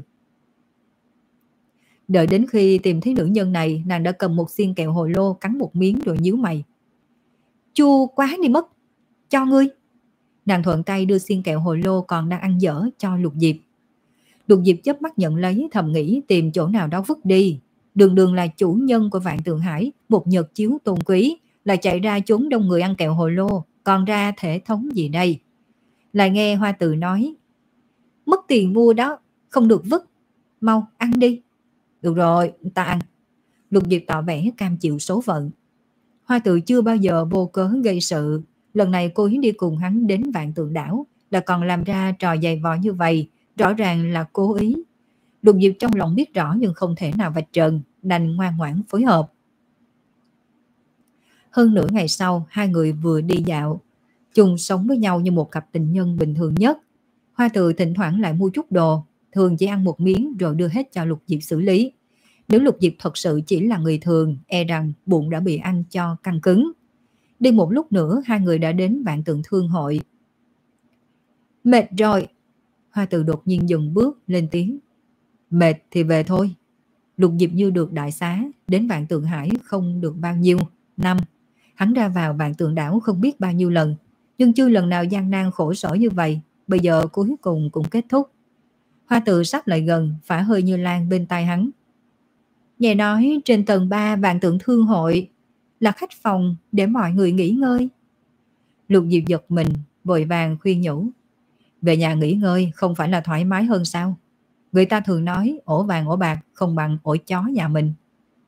Đợi đến khi tìm thấy nữ nhân này, nàng đã cầm một xiên kẹo hồ lô cắn một miếng rồi nhíu mày. Chua quá đi mất, cho ngươi. Nàng thuận tay đưa xiên kẹo hồ lô còn đang ăn dở cho Lục Diệp. Lục Diệp chớp mắt nhận lấy, thầm nghĩ tìm chỗ nào đó vứt đi. Đường đường là chủ nhân của Vạn Tượng Hải, một nhật chiếu tôn quý, là chạy ra trốn đông người ăn kẹo hồ lô, còn ra thể thống gì đây? Lại nghe Hoa Từ nói, mất tiền mua đó, không được vứt, mau ăn đi. Được rồi, ta ăn. Lục Diệp tỏ vẻ cam chịu số phận. Hoa Từ chưa bao giờ vô cớ gây sự, lần này cô ý đi cùng hắn đến Vạn Tượng đảo, là còn làm ra trò giày vò như vậy, rõ ràng là cố ý. Lục Diệp trong lòng biết rõ nhưng không thể nào vạch trần, đành ngoan ngoãn phối hợp. Hơn nửa ngày sau, hai người vừa đi dạo, chung sống với nhau như một cặp tình nhân bình thường nhất. Hoa Từ thỉnh thoảng lại mua chút đồ, thường chỉ ăn một miếng rồi đưa hết cho Lục Diệp xử lý. Nếu Lục Diệp thật sự chỉ là người thường, e rằng bụng đã bị ăn cho căng cứng. Đi một lúc nữa, hai người đã đến Vạn Tượng Thương hội. Mệt rồi. Hoa Từ đột nhiên dừng bước lên tiếng. Mệt thì về thôi. Lục Diệp như được đại xá, đến Vạn Tượng Hải không được bao nhiêu năm. Hắn ra vào Vạn Tượng đảo không biết bao nhiêu lần, nhưng chưa lần nào gian nan khổ sở như vậy. Bây giờ cuối cùng cũng kết thúc. Hoa Từ sắp lại gần, phả hơi Như Lan bên tai hắn. Nghe nói trên tầng ba Vạn Tượng Thương hội là khách phòng để mọi người nghỉ ngơi. Lục Diệp giật mình, vội vàng khuyên nhủ. Về nhà nghỉ ngơi không phải là thoải mái hơn sao? Người ta thường nói ổ vàng ổ bạc không bằng ổ chó nhà mình.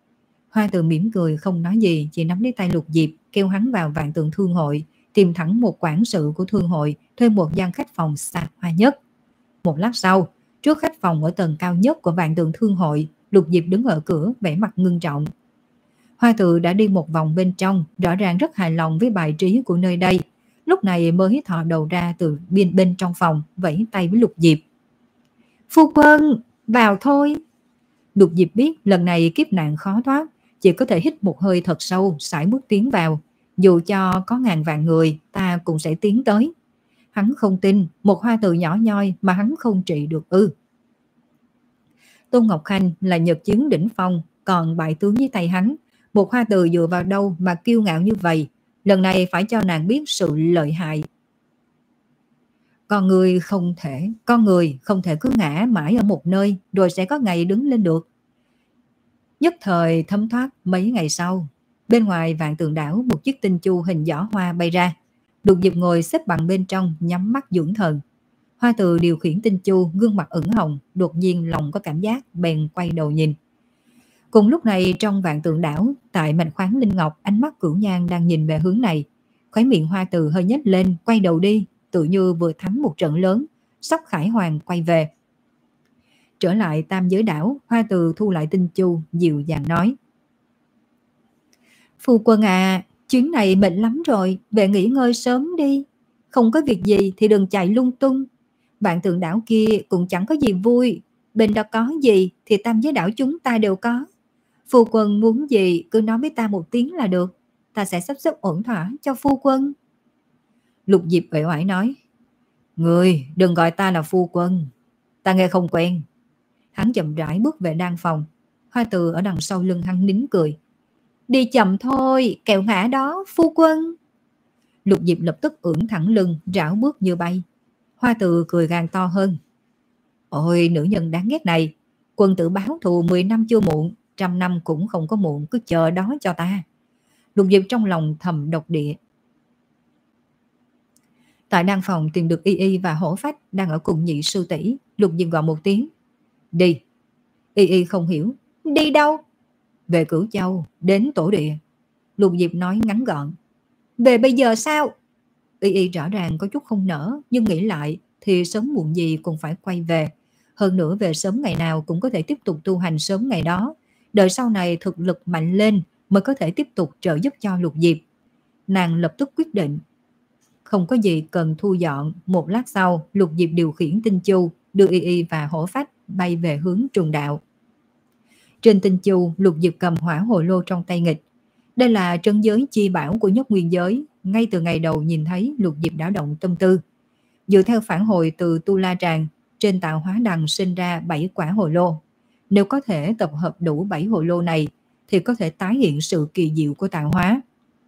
Hoa Từ mỉm cười không nói gì, chỉ nắm lấy tay Lục Diệp kêu hắn vào Vạn Tượng Thương hội, tìm thẳng một quản sự của thương hội, thuê một gian khách phòng xa hoa nhất. Một lát sau, trước khách phòng ở tầng cao nhất của Vạn Tượng Thương hội, Lục Diệp đứng ở cửa vẻ mặt ngưng trọng. Hoa Từ đã đi một vòng bên trong, rõ ràng rất hài lòng với bài trí của nơi đây. Lúc này mới thò đầu ra từ bên bên trong phòng, vẫy tay với Lục Diệp. Phu quân, vào thôi. Lục Diệp biết lần này kiếp nạn khó thoát, chỉ có thể hít một hơi thật sâu, sải bước tiến vào. Dù cho có ngàn vạn người, ta cũng sẽ tiến tới. Hắn không tin, một Hoa Từ nhỏ nhoi mà hắn không trị được ư. Tôn Ngọc Khanh là nhật chiến đỉnh phong, còn bại tướng dưới tay hắn. Một Hoa Từ dựa vào đâu mà kiêu ngạo như vậy, lần này phải cho nàng biết sự lợi hại. Con người không thể, con người không thể cứ ngã mãi ở một nơi rồi sẽ có ngày đứng lên được. Nhất thời thấm thoát mấy ngày sau, bên ngoài Vạn Tượng đảo một chiếc tinh chu hình giỏ hoa bay ra. Lục Diệp ngồi xếp bằng bên trong, nhắm mắt dưỡng thần. Hoa Từ điều khiển tinh chu, gương mặt ửng hồng, đột nhiên lòng có cảm giác, bèn quay đầu nhìn. Cùng lúc này trong Vạn Tượng đảo, tại mạch khoáng linh ngọc, ánh mắt Cửu Nhan đang nhìn về hướng này. Khóe miệng Hoa Từ hơi nhếch lên, quay đầu đi, tự như vừa thắng một trận lớn, sắp khải hoàn quay về. Trở lại Tam Giới đảo, Hoa Từ thu lại tinh chu, dịu dàng nói: Phu quân à, chuyến này mệt lắm rồi, về nghỉ ngơi sớm đi. Không có việc gì thì đừng chạy lung tung. Vạn Tượng đảo kia cũng chẳng có gì vui, bên đó có gì thì Tam Giới đảo chúng ta đều có. Phu quân muốn gì cứ nói với ta một tiếng là được, ta sẽ sắp xếp ổn thỏa cho phu quân. Lục Diệp uể oải nói: Người đừng gọi ta là phu quân, ta nghe không quen. Hắn chậm rãi bước về đan phòng. Hoa Từ ở đằng sau lưng hắn nín cười: Đi chậm thôi, kẹo ngã đó phu quân. Lục Diệp lập tức ưỡn thẳng lưng, rảo bước như bay. Hoa Từ cười gan to hơn: Ôi nữ nhân đáng ghét này, quân tử báo thù mười năm chưa muộn, trăm năm cũng không có muộn, cứ chờ đó cho ta. Lục Diệp trong lòng thầm độc địa. Tại đan phòng tìm được Y Y và Hổ Phách đang ở cùng nhị sư tỷ. Lục Diệp gọi một tiếng: Đi. Y Y không hiểu: Đi đâu? Về Cửu Châu, đến tổ địa. Lục Diệp nói ngắn gọn: Về bây giờ sao? Y Y rõ ràng có chút không nỡ, nhưng nghĩ lại thì sớm muộn gì cũng phải quay về. Hơn nữa về sớm ngày nào cũng có thể tiếp tục tu hành sớm ngày đó. Đợi sau này thực lực mạnh lên mới có thể tiếp tục trợ giúp cho Lục Diệp. Nàng lập tức quyết định. Không có gì cần thu dọn. Một lát sau, Lục Diệp điều khiển tinh chu đưa Y Y và Hổ Phách bay về hướng Trùng Đạo. Trên tinh chu, Lục Diệp cầm hỏa hồ lô trong tay nghịch. Đây là trấn giới chi bảo của Nhất Nguyên giới. Ngay từ ngày đầu nhìn thấy, Lục Diệp đã động tâm tư. Dựa theo phản hồi từ Tu La Tràng, trên tạo hóa đằng sinh ra bảy quả hồ lô. Nếu có thể tập hợp đủ bảy hồ lô này, thì có thể tái hiện sự kỳ diệu của tạo hóa.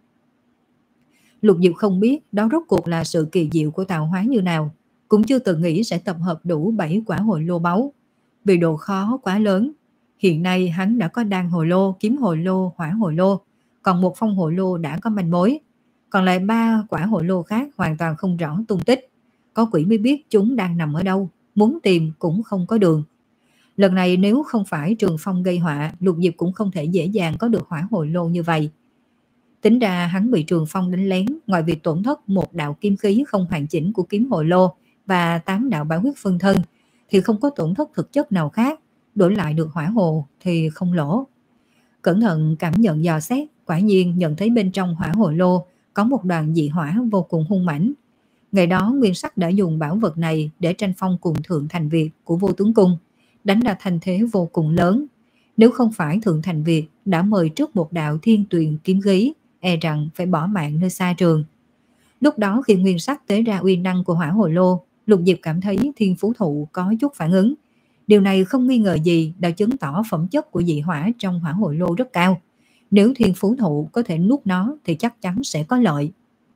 Lục Diệp không biết đó rốt cuộc là sự kỳ diệu của tạo hóa như nào, cũng chưa từng nghĩ sẽ tập hợp đủ bảy quả hồ lô báu. Vì độ khó quá lớn, hiện nay hắn đã có đan hồ lô, kiếm hồ lô, hỏa hồ lô, còn một phong hồ lô đã có manh mối. Còn lại ba quả hồ lô khác hoàn toàn không rõ tung tích. Có quỷ mới biết chúng đang nằm ở đâu, muốn tìm cũng không có đường. Lần này nếu không phải Trường Phong gây họa, Lục Diệp cũng không thể dễ dàng có được hỏa hồ lô như vậy. Tính ra hắn bị Trường Phong đánh lén, ngoài việc tổn thất một đạo kim khí không hoàn chỉnh của kiếm hồ lô và tám đạo bảo huyết phân thân, thì không có tổn thất thực chất nào khác. Đổi lại được hỏa hồ thì không lỗ. Cẩn thận cảm nhận dò xét, quả nhiên nhận thấy bên trong hỏa hồ lô có một đoàn dị hỏa vô cùng hung mãnh. Ngày đó Nguyên Sắc đã dùng bảo vật này để tranh phong cùng Thượng Thành Việt của Vô Tướng Cung, đánh ra thành thế vô cùng lớn. Nếu không phải Thượng Thành Việt đã mời trước một đạo thiên tuyền kiếm khí, e rằng phải bỏ mạng nơi xa trường. Lúc đó khi Nguyên Sắc tế ra uy năng của hỏa hồ lô, Lục Diệp cảm thấy Thiên Phú Thụ có chút phản ứng. Điều này không nghi ngờ gì đã chứng tỏ phẩm chất của dị hỏa trong hỏa hồ lô rất cao. Nếu Thiên Phú Thụ có thể nuốt nó thì chắc chắn sẽ có lợi.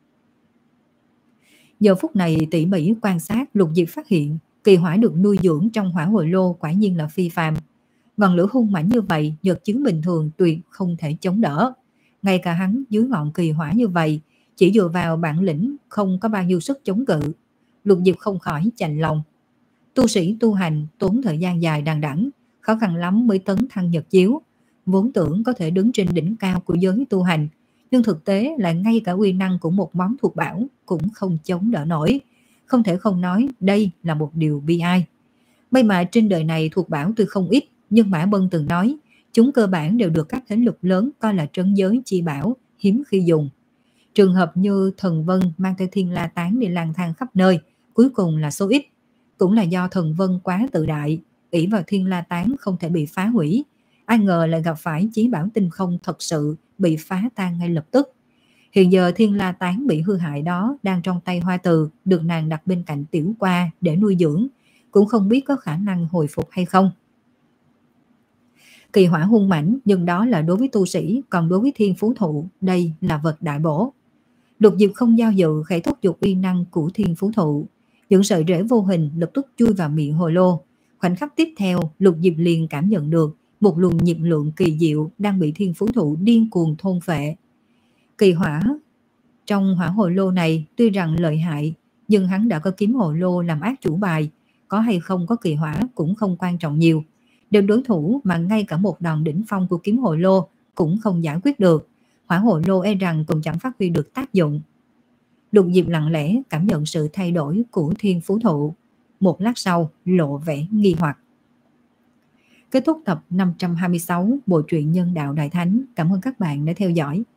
Giờ phút này tỉ mỉ quan sát, Lục Diệp phát hiện kỳ hỏa được nuôi dưỡng trong hỏa hồ lô quả nhiên là phi phàm. Ngọn lửa hung mãnh như vậy, nhược chứng bình thường tuyệt không thể chống đỡ. Ngay cả hắn dưới ngọn kỳ hỏa như vậy, chỉ dựa vào bản lĩnh không có bao nhiêu sức chống cự. Lục Diệp không khỏi chạnh lòng. Tu sĩ tu hành tốn thời gian dài đằng đẵng, khó khăn lắm mới tấn thăng nhật chiếu. vốn tưởng có thể đứng trên đỉnh cao của giới tu hành, nhưng thực tế là ngay cả uy năng của một món thuộc bảo cũng không chống đỡ nổi. Không thể không nói đây là một điều bi ai. May mà trên đời này thuộc bảo tuy không ít, nhưng Mã Bân từng nói chúng cơ bản đều được các thế lực lớn coi là trấn giới chi bảo, hiếm khi dùng. Trường hợp như Thần Vân mang theo Thiên La Tán đi lang thang khắp nơi, cuối cùng là số ít. Cũng là do Thần Vân quá tự đại, ỷ vào Thiên La Tán không thể bị phá hủy. Ai ngờ lại gặp phải chí bảo tinh không thật sự bị phá tan ngay lập tức. Hiện giờ Thiên La Tán bị hư hại đó đang trong tay Hoa Từ, được nàng đặt bên cạnh Tiểu Qua để nuôi dưỡng, cũng không biết có khả năng hồi phục hay không. Kỳ hỏa hung mãnh, nhưng đó là đối với tu sĩ, còn đối với thiên phú thụ, đây là vật đại bổ. Lục Diệp không giao dự khẽ thúc giục uy năng của thiên phú thụ, những sợi rễ vô hình lập tức chui vào miệng hồ lô. Khoảnh khắc tiếp theo, Lục Diệp liền cảm nhận được một luồng nhiệt lượng kỳ diệu đang bị thiên phú thụ điên cuồng thôn phệ. Kỳ hỏa trong hỏa hồ lô này tuy rằng lợi hại, nhưng hắn đã có kiếm hồ lô làm ác chủ bài, có hay không có kỳ hỏa cũng không quan trọng nhiều. Đều đối thủ mà ngay cả một đòn đỉnh phong của kiếm hồ lô cũng không giải quyết được, hỏa hồ lô e rằng cũng chẳng phát huy được tác dụng. Lục Diệp lặng lẽ cảm nhận sự thay đổi của thiên phú thụ, một lát sau lộ vẻ nghi hoặc. Kết thúc tập năm trăm hai mươi sáu bộ truyện Nhân Đạo Đại Thánh. Cảm ơn các bạn đã theo dõi.